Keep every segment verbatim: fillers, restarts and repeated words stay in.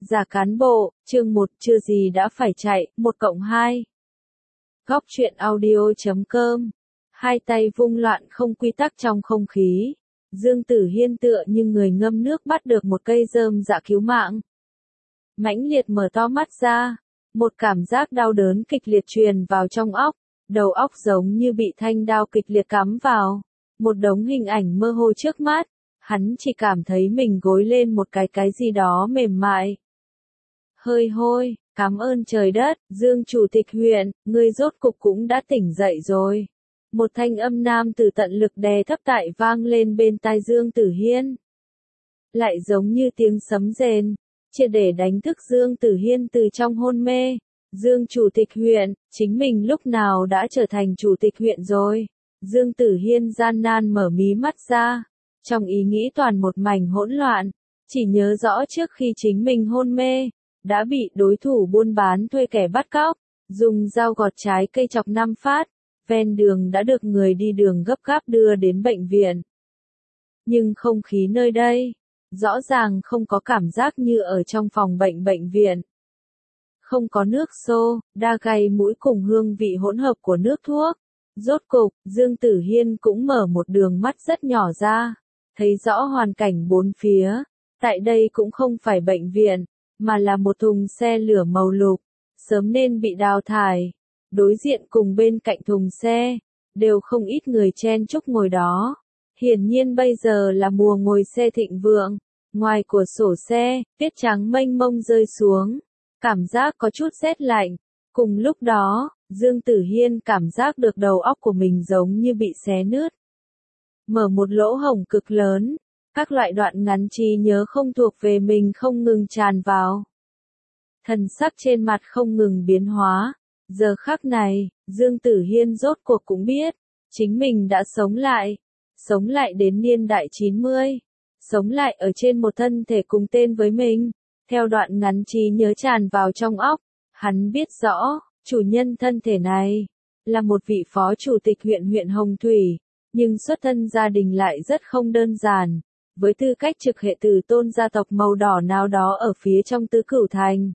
Giả cán bộ, chương một, chưa gì đã phải chạy, một cộng hai. Góc truyện audio.com. Hai tay vung loạn không quy tắc trong không khí. Dương Tử Hiên tựa như người ngâm nước bắt được một cây rơm dạ cứu mạng. Mãnh liệt mở to mắt ra, một cảm giác đau đớn kịch liệt truyền vào trong óc, đầu óc giống như bị thanh đao kịch liệt cắm vào, một đống hình ảnh mơ hồ trước mắt, hắn chỉ cảm thấy mình gối lên một cái cái gì đó mềm mại. Hơi hôi, cảm ơn trời đất, Dương Chủ tịch huyện, ngươi rốt cục cũng đã tỉnh dậy rồi. Một thanh âm nam từ tận lực đè thấp tại vang lên bên tai Dương Tử Hiên. Lại giống như tiếng sấm rền, triệt để đánh thức Dương Tử Hiên từ trong hôn mê. Dương Chủ tịch huyện, chính mình lúc nào đã trở thành Chủ tịch huyện rồi. Dương Tử Hiên gian nan mở mí mắt ra, trong ý nghĩ toàn một mảnh hỗn loạn, chỉ nhớ rõ trước khi chính mình hôn mê, đã bị đối thủ buôn bán thuê kẻ bắt cóc, dùng dao gọt trái cây chọc năm phát, ven đường đã được người đi đường gấp gáp đưa đến bệnh viện. Nhưng không khí nơi đây, rõ ràng không có cảm giác như ở trong phòng bệnh bệnh viện. Không có nước xô, đa gây mũi cùng hương vị hỗn hợp của nước thuốc. Rốt cục, Dương Tử Hiên cũng mở một đường mắt rất nhỏ ra, thấy rõ hoàn cảnh bốn phía. Tại đây cũng không phải bệnh viện, mà là một thùng xe lửa màu lục, sớm nên bị đào thải. Đối diện cùng bên cạnh thùng xe, đều không ít người chen chúc ngồi đó. Hiển nhiên bây giờ là mùa ngồi xe thịnh vượng, ngoài cửa sổ xe, tuyết trắng mênh mông rơi xuống, cảm giác có chút rét lạnh. Cùng lúc đó, Dương Tử Hiên cảm giác được đầu óc của mình giống như bị xé nứt. Mở một lỗ hổng cực lớn, các loại đoạn ngắn trí nhớ không thuộc về mình không ngừng tràn vào. Thần sắc trên mặt không ngừng biến hóa. Giờ khắc này, Dương Tử Hiên rốt cuộc cũng biết, chính mình đã sống lại. Sống lại đến niên đại chín mươi. Sống lại ở trên một thân thể cùng tên với mình. Theo đoạn ngắn trí nhớ tràn vào trong óc, hắn biết rõ, chủ nhân thân thể này, là một vị phó chủ tịch huyện huyện Hồng Thủy, nhưng xuất thân gia đình lại rất không đơn giản. Với tư cách trực hệ tử tôn gia tộc màu đỏ nào đó ở phía trong Tứ Cửu Thành.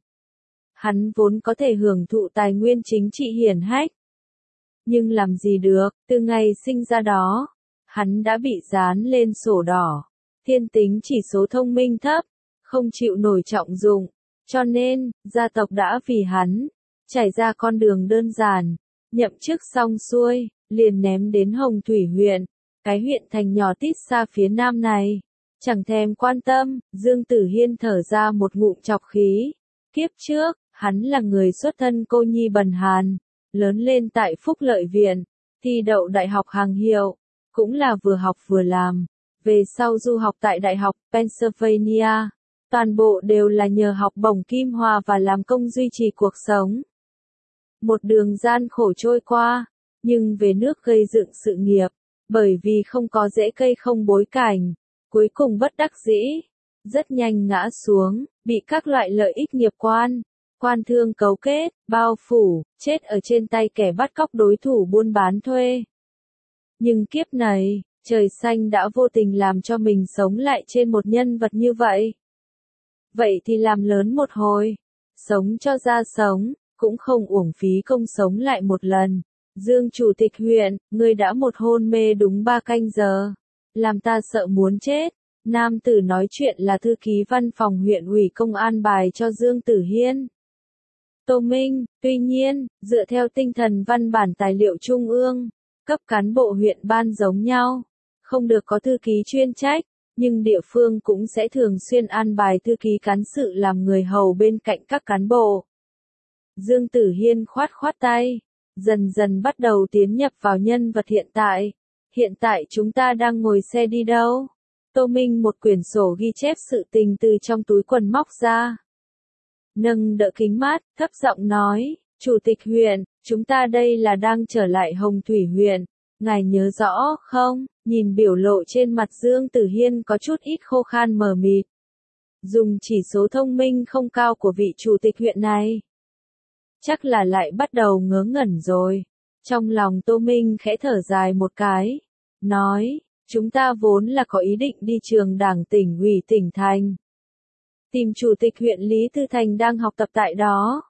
Hắn vốn có thể hưởng thụ tài nguyên chính trị hiển hách. Nhưng làm gì được, từ ngày sinh ra đó, hắn đã bị dán lên sổ đỏ. Thiên tính chỉ số thông minh thấp, không chịu nổi trọng dụng. Cho nên, gia tộc đã vì hắn, trải ra con đường đơn giản, nhậm chức xong xuôi, liền ném đến Hồng Thủy huyện, cái huyện thành nhỏ tít xa phía nam này. Chẳng thèm quan tâm, Dương Tử Hiên thở ra một ngụm chọc khí. Kiếp trước, hắn là người xuất thân cô nhi bần hàn, lớn lên tại Phúc Lợi Viện, thi đậu đại học hàng hiệu, cũng là vừa học vừa làm. Về sau du học tại Đại học Pennsylvania, toàn bộ đều là nhờ học bổng Kim Hòa và làm công duy trì cuộc sống. Một đường gian khổ trôi qua, nhưng về nước gây dựng sự nghiệp, bởi vì không có rễ cây không bối cảnh. Cuối cùng bất đắc dĩ, rất nhanh ngã xuống, bị các loại lợi ích nghiệp quan, quan thương cấu kết, bao phủ, chết ở trên tay kẻ bắt cóc đối thủ buôn bán thuê. Nhưng kiếp này, trời xanh đã vô tình làm cho mình sống lại trên một nhân vật như vậy. Vậy thì làm lớn một hồi, sống cho ra sống, cũng không uổng phí công sống lại một lần. Dương Chủ tịch huyện, ngươi đã một hôn mê đúng ba canh giờ. Làm ta sợ muốn chết. Nam tử nói chuyện là thư ký văn phòng huyện ủy công an bài cho Dương Tử Hiên. Tô Minh, tuy nhiên, dựa theo tinh thần văn bản tài liệu trung ương, cấp cán bộ huyện ban giống nhau, không được có thư ký chuyên trách, nhưng địa phương cũng sẽ thường xuyên an bài thư ký cán sự làm người hầu bên cạnh các cán bộ. Dương Tử Hiên khoát khoát tay, dần dần bắt đầu tiến nhập vào nhân vật hiện tại. Hiện tại chúng ta đang ngồi xe đi đâu? Tô Minh một quyển sổ ghi chép sự tình từ trong túi quần móc ra. Nâng đỡ kính mát, thấp giọng nói, Chủ tịch huyện, chúng ta đây là đang trở lại Hồng Thủy huyện. Ngài nhớ rõ không? Nhìn biểu lộ trên mặt Dương Tử Hiên có chút ít khô khan mờ mịt. Dùng chỉ số thông minh không cao của vị chủ tịch huyện này. Chắc là lại bắt đầu ngớ ngẩn rồi. Trong lòng Tô Minh khẽ thở dài một cái. Nói, chúng ta vốn là có ý định đi trường đảng tỉnh ủy tỉnh thành. tìm chủ tịch huyện Lý Tư Thành đang học tập tại đó.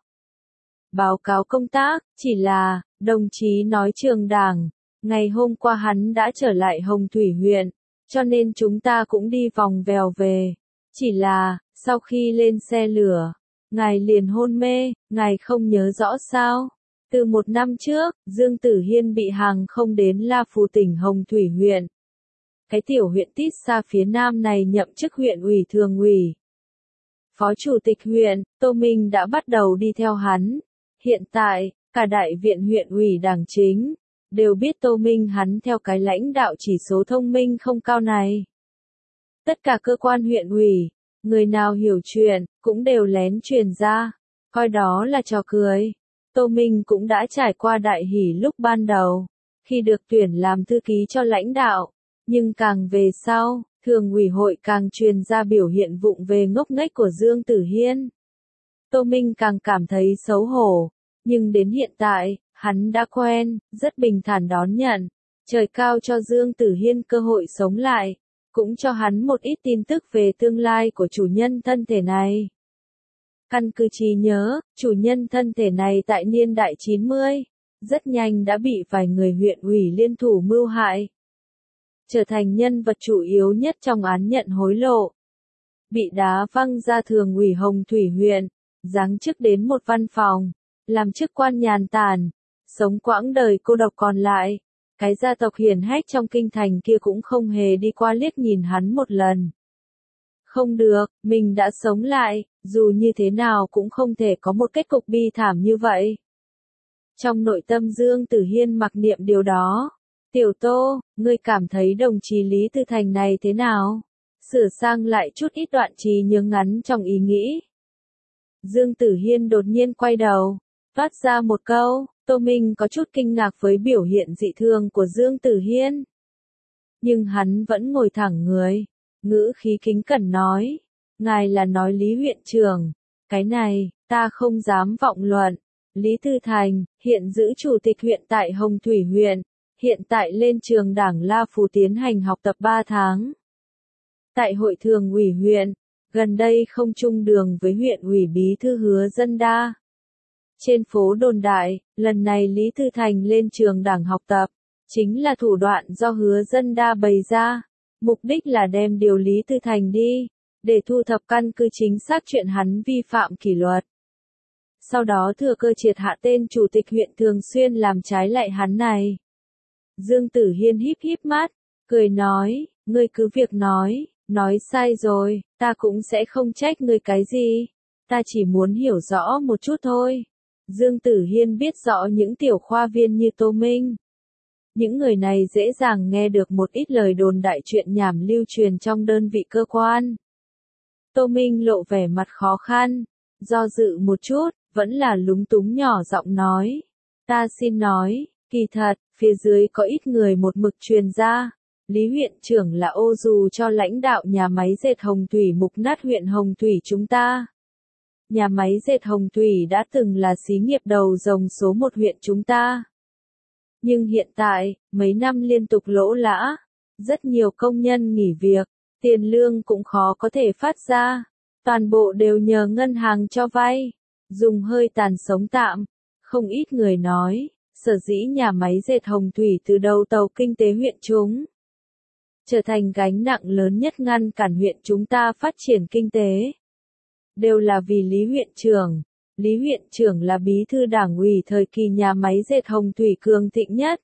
Báo cáo công tác, chỉ là, đồng chí nói trường đảng, ngày hôm qua hắn đã trở lại Hồng Thủy huyện, cho nên chúng ta cũng đi vòng vèo về. Chỉ là, sau khi lên xe lửa, ngài liền hôn mê, ngài không nhớ rõ sao? Từ một năm trước, Dương Tử Hiên bị hàng không đến La Phù tỉnh Hồng Thủy huyện. Cái tiểu huyện tít xa phía nam này nhậm chức huyện ủy thường ủy. Phó chủ tịch huyện, Tô Minh đã bắt đầu đi theo hắn. Hiện tại, cả đại viện huyện ủy đảng chính, đều biết Tô Minh hắn theo cái lãnh đạo chỉ số thông minh không cao này. Tất cả cơ quan huyện ủy, người nào hiểu chuyện, cũng đều lén truyền ra, coi đó là trò cười. Tô Minh cũng đã trải qua đại hỉ lúc ban đầu, khi được tuyển làm thư ký cho lãnh đạo, nhưng càng về sau, thường ủy hội càng truyền ra biểu hiện vụng về ngốc nghếch của Dương Tử Hiên. Tô Minh càng cảm thấy xấu hổ, nhưng đến hiện tại, hắn đã quen, rất bình thản đón nhận. Trời cao cho Dương Tử Hiên cơ hội sống lại, cũng cho hắn một ít tin tức về tương lai của chủ nhân thân thể này. Căn cứ trí nhớ, chủ nhân thân thể này tại niên đại chín mươi, rất nhanh đã bị vài người huyện ủy liên thủ mưu hại. Trở thành nhân vật chủ yếu nhất trong án nhận hối lộ. Bị đá văng ra thường ủy Hồng Thủy huyện, giáng chức đến một văn phòng, làm chức quan nhàn tản, sống quãng đời cô độc còn lại. Cái gia tộc hiển hách trong kinh thành kia cũng không hề đi qua liếc nhìn hắn một lần. Không được, mình đã sống lại, dù như thế nào cũng không thể có một kết cục bi thảm như vậy. Trong nội tâm Dương Tử Hiên mặc niệm điều đó. Tiểu Tô, ngươi cảm thấy đồng chí Lý Tư Thành này thế nào? Sửa sang lại chút ít đoạn trí nhớ ngắn trong ý nghĩ. Dương Tử Hiên đột nhiên quay đầu, phát ra một câu. Tô Minh có chút kinh ngạc với biểu hiện dị thường của Dương Tử Hiên. Nhưng hắn vẫn ngồi thẳng người, ngữ khí kính cẩn nói, ngài là nói Lý huyện trưởng, cái này, ta không dám vọng luận. Lý Tư Thành, hiện giữ chủ tịch huyện tại Hồng Thủy huyện, hiện tại lên trường đảng La Phù tiến hành học tập ba tháng. Tại hội thường ủy huyện, gần đây không chung đường với huyện ủy bí thư Hứa Dân Đa. Trên phố đồn đại, lần này Lý Tư Thành lên trường đảng học tập, chính là thủ đoạn do Hứa Dân Đa bày ra, mục đích là đem điều Lý Tư Thành đi, để thu thập căn cứ chính xác chuyện hắn vi phạm kỷ luật. Sau đó thừa cơ triệt hạ tên chủ tịch huyện thường xuyên làm trái lại hắn này. Dương Tử Hiên híp híp mắt, cười nói, ngươi cứ việc nói, nói sai rồi, ta cũng sẽ không trách ngươi cái gì, ta chỉ muốn hiểu rõ một chút thôi. Dương Tử Hiên biết rõ những tiểu khoa viên như Tô Minh. Những người này dễ dàng nghe được một ít lời đồn đại chuyện nhảm lưu truyền trong đơn vị cơ quan. Tô Minh lộ vẻ mặt khó khăn, do dự một chút, vẫn là lúng túng nhỏ giọng nói. Ta xin nói, kỳ thật, phía dưới có ít người một mực truyền ra. Lý huyện trưởng là ô dù cho lãnh đạo nhà máy dệt Hồng Thủy mục nát huyện Hồng Thủy chúng ta. Nhà máy dệt Hồng Thủy đã từng là xí nghiệp đầu rồng số một huyện chúng ta. Nhưng hiện tại, mấy năm liên tục lỗ lã, rất nhiều công nhân nghỉ việc, tiền lương cũng khó có thể phát ra, toàn bộ đều nhờ ngân hàng cho vay, dùng hơi tàn sống tạm. Không ít người nói, sở dĩ nhà máy dệt Hồng Thủy từ đầu tàu kinh tế huyện chúng trở thành gánh nặng lớn nhất ngăn cản huyện chúng ta phát triển kinh tế. Đều là vì Lý huyện trưởng. Lý huyện trưởng là bí thư đảng ủy thời kỳ nhà máy dệt Hồng Thủy cường thịnh nhất.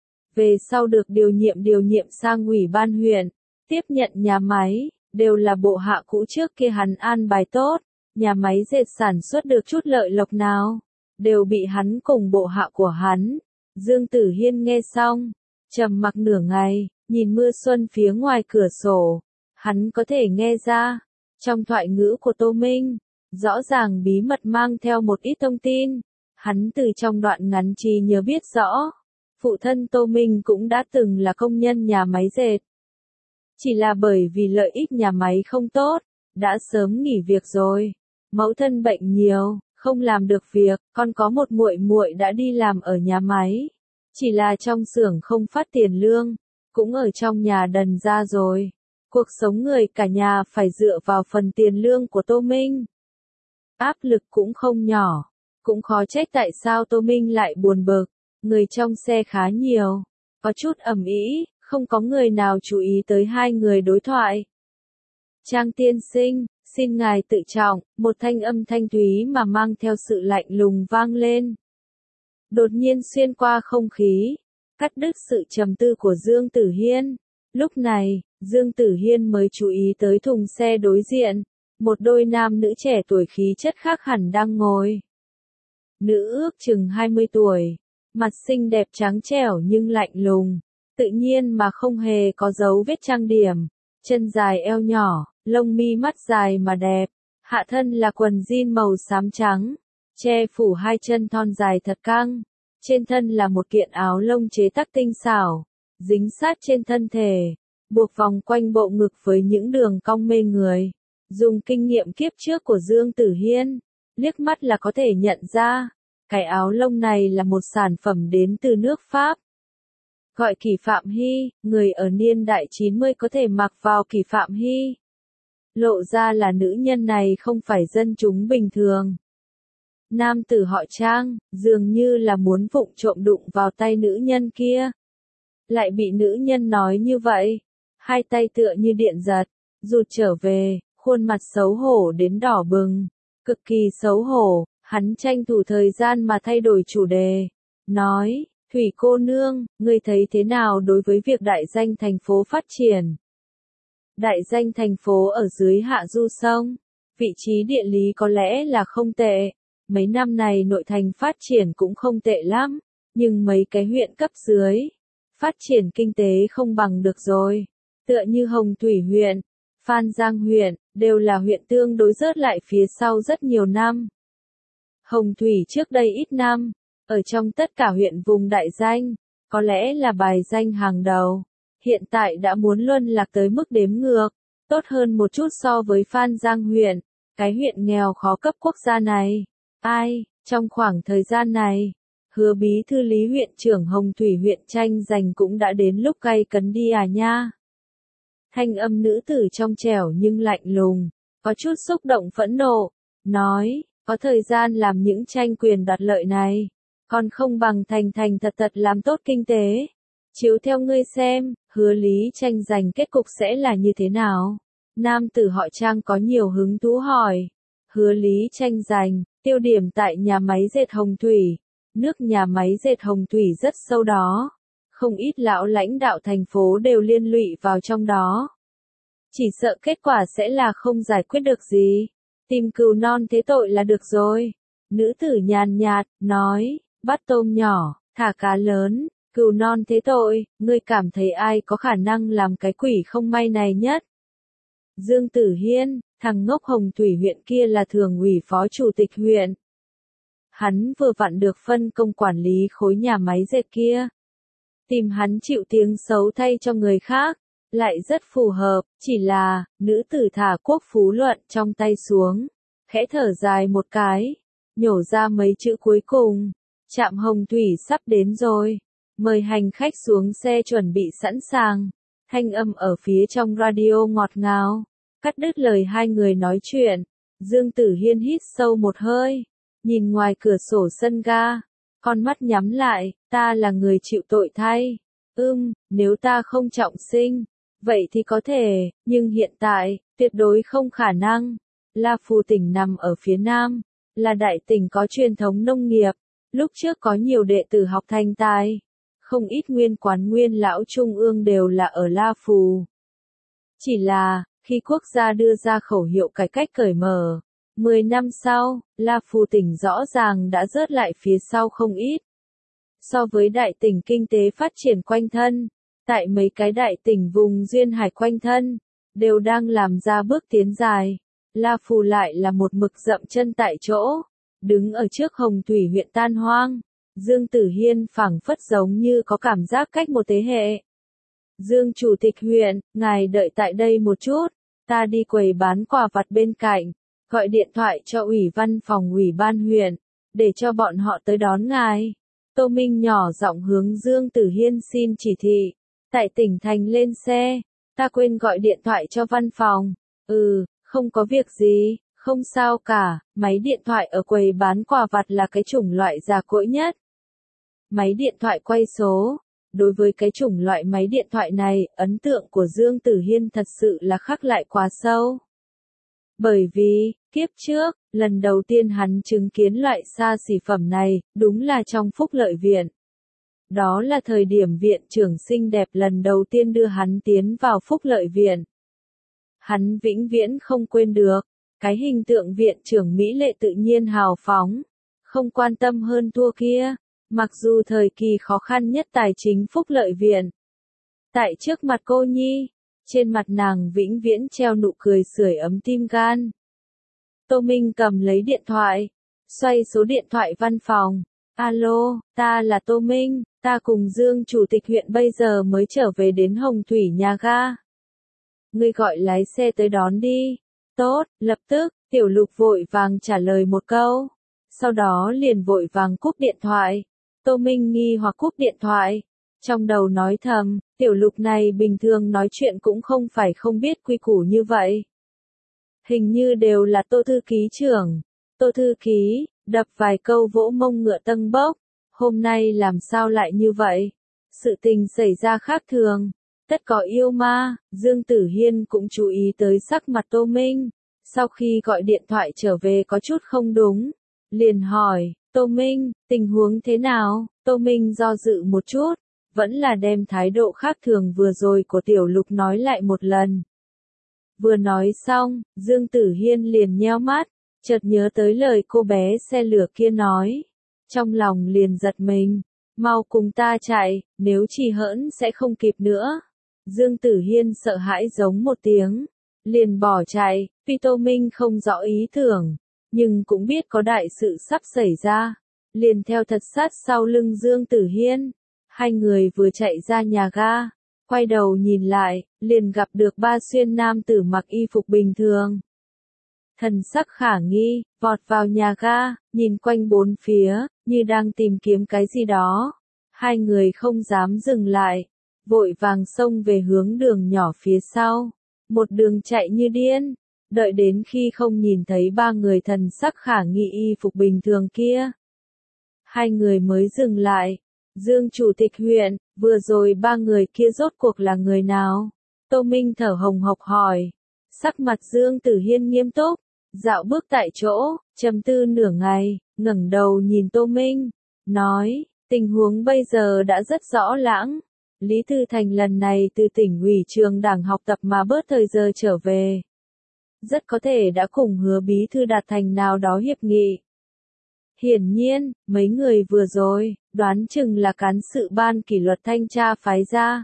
Về sau được điều nhiệm điều nhiệm sang ủy ban huyện, tiếp nhận nhà máy, đều là bộ hạ cũ trước kia hắn an bài tốt, nhà máy dệt sản xuất được chút lợi lộc nào, đều bị hắn cùng bộ hạ của hắn. Dương Tử Hiên nghe xong, trầm mặc nửa ngày, nhìn mưa xuân phía ngoài cửa sổ, hắn có thể nghe ra, trong thoại ngữ của Tô Minh, rõ ràng bí mật mang theo một ít thông tin. Hắn từ trong đoạn ngắn trí nhớ biết rõ, phụ thân Tô Minh cũng đã từng là công nhân nhà máy dệt. Chỉ là bởi vì lợi ích nhà máy không tốt, đã sớm nghỉ việc rồi. Mẫu thân bệnh nhiều, không làm được việc, còn có một muội muội đã đi làm ở nhà máy. Chỉ là trong xưởng không phát tiền lương, cũng ở trong nhà đần ra rồi. Cuộc sống người cả nhà phải dựa vào phần tiền lương của Tô Minh. Áp lực cũng không nhỏ. Cũng khó trách tại sao Tô Minh lại buồn bực. Người trong xe khá nhiều. Có chút ầm ĩ, không có người nào chú ý tới hai người đối thoại. Trang tiên sinh, xin ngài tự trọng, một thanh âm thanh thúy mà mang theo sự lạnh lùng vang lên. Đột nhiên xuyên qua không khí, cắt đứt sự trầm tư của Dương Tử Hiên. Lúc này, Dương Tử Hiên mới chú ý tới thùng xe đối diện, một đôi nam nữ trẻ tuổi khí chất khác hẳn đang ngồi. Nữ ước chừng hai mươi tuổi, mặt xinh đẹp trắng trẻo nhưng lạnh lùng, tự nhiên mà không hề có dấu vết trang điểm, chân dài eo nhỏ, lông mi mắt dài mà đẹp, hạ thân là quần jean màu xám trắng, che phủ hai chân thon dài thật căng, trên thân là một kiện áo lông chế tác tinh xảo, dính sát trên thân thể, buộc vòng quanh bộ ngực với những đường cong mê người. Dùng kinh nghiệm kiếp trước của Dương Tử Hiên, liếc mắt là có thể nhận ra, cái áo lông này là một sản phẩm đến từ nước Pháp. Gọi Kỷ Phạm Hy, người ở niên đại chín mươi có thể mặc vào Kỷ Phạm Hy. Lộ ra là nữ nhân này không phải dân chúng bình thường. Nam tử họ Trang, dường như là muốn vụng trộm đụng vào tay nữ nhân kia. Lại bị nữ nhân nói như vậy, hai tay tựa như điện giật, rụt trở về, khuôn mặt xấu hổ đến đỏ bừng, cực kỳ xấu hổ, hắn tranh thủ thời gian mà thay đổi chủ đề, nói, Thủy cô nương, ngươi thấy thế nào đối với việc đại danh thành phố phát triển? Đại danh thành phố ở dưới hạ du sông, vị trí địa lý có lẽ là không tệ, mấy năm này nội thành phát triển cũng không tệ lắm, nhưng mấy cái huyện cấp dưới, phát triển kinh tế không bằng được rồi, tựa như Hồng Thủy huyện, Phan Giang huyện, đều là huyện tương đối rớt lại phía sau rất nhiều năm. Hồng Thủy trước đây ít năm, ở trong tất cả huyện vùng đại danh, có lẽ là bài danh hàng đầu, hiện tại đã muốn luân lạc tới mức đếm ngược, tốt hơn một chút so với Phan Giang huyện, cái huyện nghèo khó cấp quốc gia này. Ai, trong khoảng thời gian này, Hứa bí thư lý huyện trưởng Hồng Thủy huyện tranh giành cũng đã đến lúc gay cấn đi à nha. Thanh âm nữ tử trong trẻo nhưng lạnh lùng, có chút xúc động phẫn nộ, nói, có thời gian làm những tranh quyền đoạt lợi này, còn không bằng thành thành thật thật làm tốt kinh tế. Chiếu theo ngươi xem, Hứa lý tranh giành kết cục sẽ là như thế nào? Nam tử họ Trang có nhiều hứng thú hỏi. Hứa lý tranh giành, tiêu điểm tại nhà máy dệt Hồng Thủy. Nước nhà máy dệt Hồng Thủy rất sâu đó. Không ít lão lãnh đạo thành phố đều liên lụy vào trong đó. Chỉ sợ kết quả sẽ là không giải quyết được gì. Tìm cừu non thế tội là được rồi. Nữ tử nhàn nhạt, nói, bắt tôm nhỏ, thả cá lớn, cừu non thế tội, ngươi cảm thấy ai có khả năng làm cái quỷ không may này nhất? Dương Tử Hiên, thằng ngốc Hồng Thủy huyện kia là thường ủy phó chủ tịch huyện. Hắn vừa vặn được phân công quản lý khối nhà máy dệt kia. Tìm hắn chịu tiếng xấu thay cho người khác, lại rất phù hợp, chỉ là, nữ tử thả quốc phú luận trong tay xuống, khẽ thở dài một cái, nhổ ra mấy chữ cuối cùng, trạm Hồng Thủy sắp đến rồi, mời hành khách xuống xe chuẩn bị sẵn sàng, thanh âm ở phía trong radio ngọt ngào, cắt đứt lời hai người nói chuyện, Dương Tử Hiên hít sâu một hơi, nhìn ngoài cửa sổ sân ga, con mắt nhắm lại, ta là người chịu tội thay, ưm, nếu ta không trọng sinh, vậy thì có thể, nhưng hiện tại, tuyệt đối không khả năng. La Phù tỉnh nằm ở phía Nam, là đại tỉnh có truyền thống nông nghiệp, lúc trước có nhiều đệ tử học thành tài, không ít nguyên quán nguyên lão trung ương đều là ở La Phù. Chỉ là, khi quốc gia đưa ra khẩu hiệu cải cách cởi mở, mười năm sau, La Phù tỉnh rõ ràng đã rớt lại phía sau không ít. So với đại tỉnh kinh tế phát triển quanh thân, tại mấy cái đại tỉnh vùng duyên hải quanh thân, đều đang làm ra bước tiến dài. La Phù lại là một mực dậm chân tại chỗ, đứng ở trước Hồng Thủy huyện tan hoang. Dương Tử Hiên phảng phất giống như có cảm giác cách một thế hệ. Dương Chủ tịch huyện, ngài đợi tại đây một chút, ta đi quầy bán quà vặt bên cạnh, gọi điện thoại cho ủy văn phòng ủy ban huyện, để cho bọn họ tới đón ngài. Tô Minh nhỏ giọng hướng Dương Tử Hiên xin chỉ thị, tại tỉnh thành lên xe, ta quên gọi điện thoại cho văn phòng. Ừ, không có việc gì, không sao cả, máy điện thoại ở quầy bán quà vặt là cái chủng loại già cỗi nhất. Máy điện thoại quay số. Đối với cái chủng loại máy điện thoại này, ấn tượng của Dương Tử Hiên thật sự là khắc lại quá sâu. Bởi vì, kiếp trước, lần đầu tiên hắn chứng kiến loại xa xỉ phẩm này, đúng là trong Phúc Lợi Viện. Đó là thời điểm viện trưởng xinh đẹp lần đầu tiên đưa hắn tiến vào Phúc Lợi Viện. Hắn vĩnh viễn không quên được, cái hình tượng viện trưởng mỹ lệ tự nhiên hào phóng, không quan tâm hơn thua kia, mặc dù thời kỳ khó khăn nhất tài chính Phúc Lợi Viện. Tại trước mặt cô nhi, trên mặt nàng vĩnh viễn treo nụ cười sưởi ấm tim gan. Tô Minh cầm lấy điện thoại, xoay số điện thoại văn phòng. Alo, ta là Tô Minh, ta cùng Dương Chủ tịch huyện bây giờ mới trở về đến Hồng Thủy nhà ga. Ngươi gọi lái xe tới đón đi. Tốt, lập tức, Tiểu Lục vội vàng trả lời một câu. Sau đó liền vội vàng cúp điện thoại. Tô Minh nghi hoặc cúp điện thoại. Trong đầu nói thầm, Tiểu Lục này bình thường nói chuyện cũng không phải không biết quy củ như vậy. Hình như đều là Tô Thư Ký trưởng. Tô Thư Ký, đập vài câu vỗ mông ngựa tâng bốc. Hôm nay làm sao lại như vậy? Sự tình xảy ra khác thường. Tất có yêu ma, Dương Tử Hiên cũng chú ý tới sắc mặt Tô Minh. Sau khi gọi điện thoại trở về có chút không đúng. Liền hỏi, Tô Minh, tình huống thế nào? Tô Minh do dự một chút, vẫn là đem thái độ khác thường vừa rồi của Tiểu Lục nói lại một lần. Vừa nói xong, Dương Tử Hiên liền nheo mắt, chợt nhớ tới lời cô bé xe lửa kia nói. Trong lòng liền giật mình, mau cùng ta chạy, nếu trì hoãn sẽ không kịp nữa. Dương Tử Hiên sợ hãi giống một tiếng, liền bỏ chạy, tuy Tô Minh không rõ ý tưởng, nhưng cũng biết có đại sự sắp xảy ra, liền theo thật sát sau lưng Dương Tử Hiên. Hai người vừa chạy ra nhà ga, quay đầu nhìn lại, liền gặp được ba xuyên nam tử mặc y phục bình thường. Thần sắc khả nghi, vọt vào nhà ga, nhìn quanh bốn phía, như đang tìm kiếm cái gì đó. Hai người không dám dừng lại, vội vàng xông về hướng đường nhỏ phía sau. Một đường chạy như điên, đợi đến khi không nhìn thấy ba người thần sắc khả nghi y phục bình thường kia. Hai người mới dừng lại. Dương Chủ tịch huyện, vừa rồi ba người kia rốt cuộc là người nào? Tô Minh thở hồng hộc hỏi. Sắc mặt Dương Tử Hiên nghiêm túc, dạo bước tại chỗ, trầm tư nửa ngày, ngẩng đầu nhìn Tô Minh, nói, tình huống bây giờ đã rất rõ lãng. Lý Thư Thành lần này từ tỉnh ủy trường đảng học tập mà bớt thời giờ trở về. Rất có thể đã cùng Hứa bí thư đạt thành nào đó hiệp nghị. Hiển nhiên, mấy người vừa rồi, đoán chừng là cán sự ban kỷ luật thanh tra phái ra.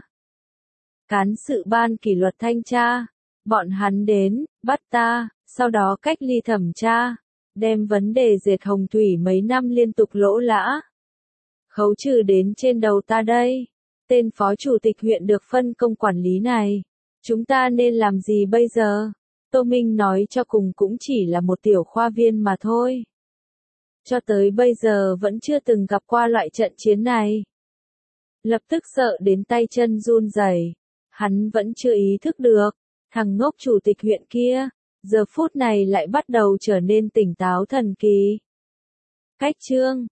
Cán sự ban kỷ luật thanh tra, bọn hắn đến, bắt ta, sau đó cách ly thẩm tra, đem vấn đề dệt Hồng Thủy mấy năm liên tục lỗ lã. Khấu trừ đến trên đầu ta đây. Tên phó chủ tịch huyện được phân công quản lý này. Chúng ta nên làm gì bây giờ? Tô Minh nói cho cùng cũng chỉ là một tiểu khoa viên mà thôi. Cho tới bây giờ vẫn chưa từng gặp qua loại trận chiến này. Lập tức sợ đến tay chân run rẩy. Hắn vẫn chưa ý thức được, thằng ngốc chủ tịch huyện kia, giờ phút này lại bắt đầu trở nên tỉnh táo thần kỳ. Cách chương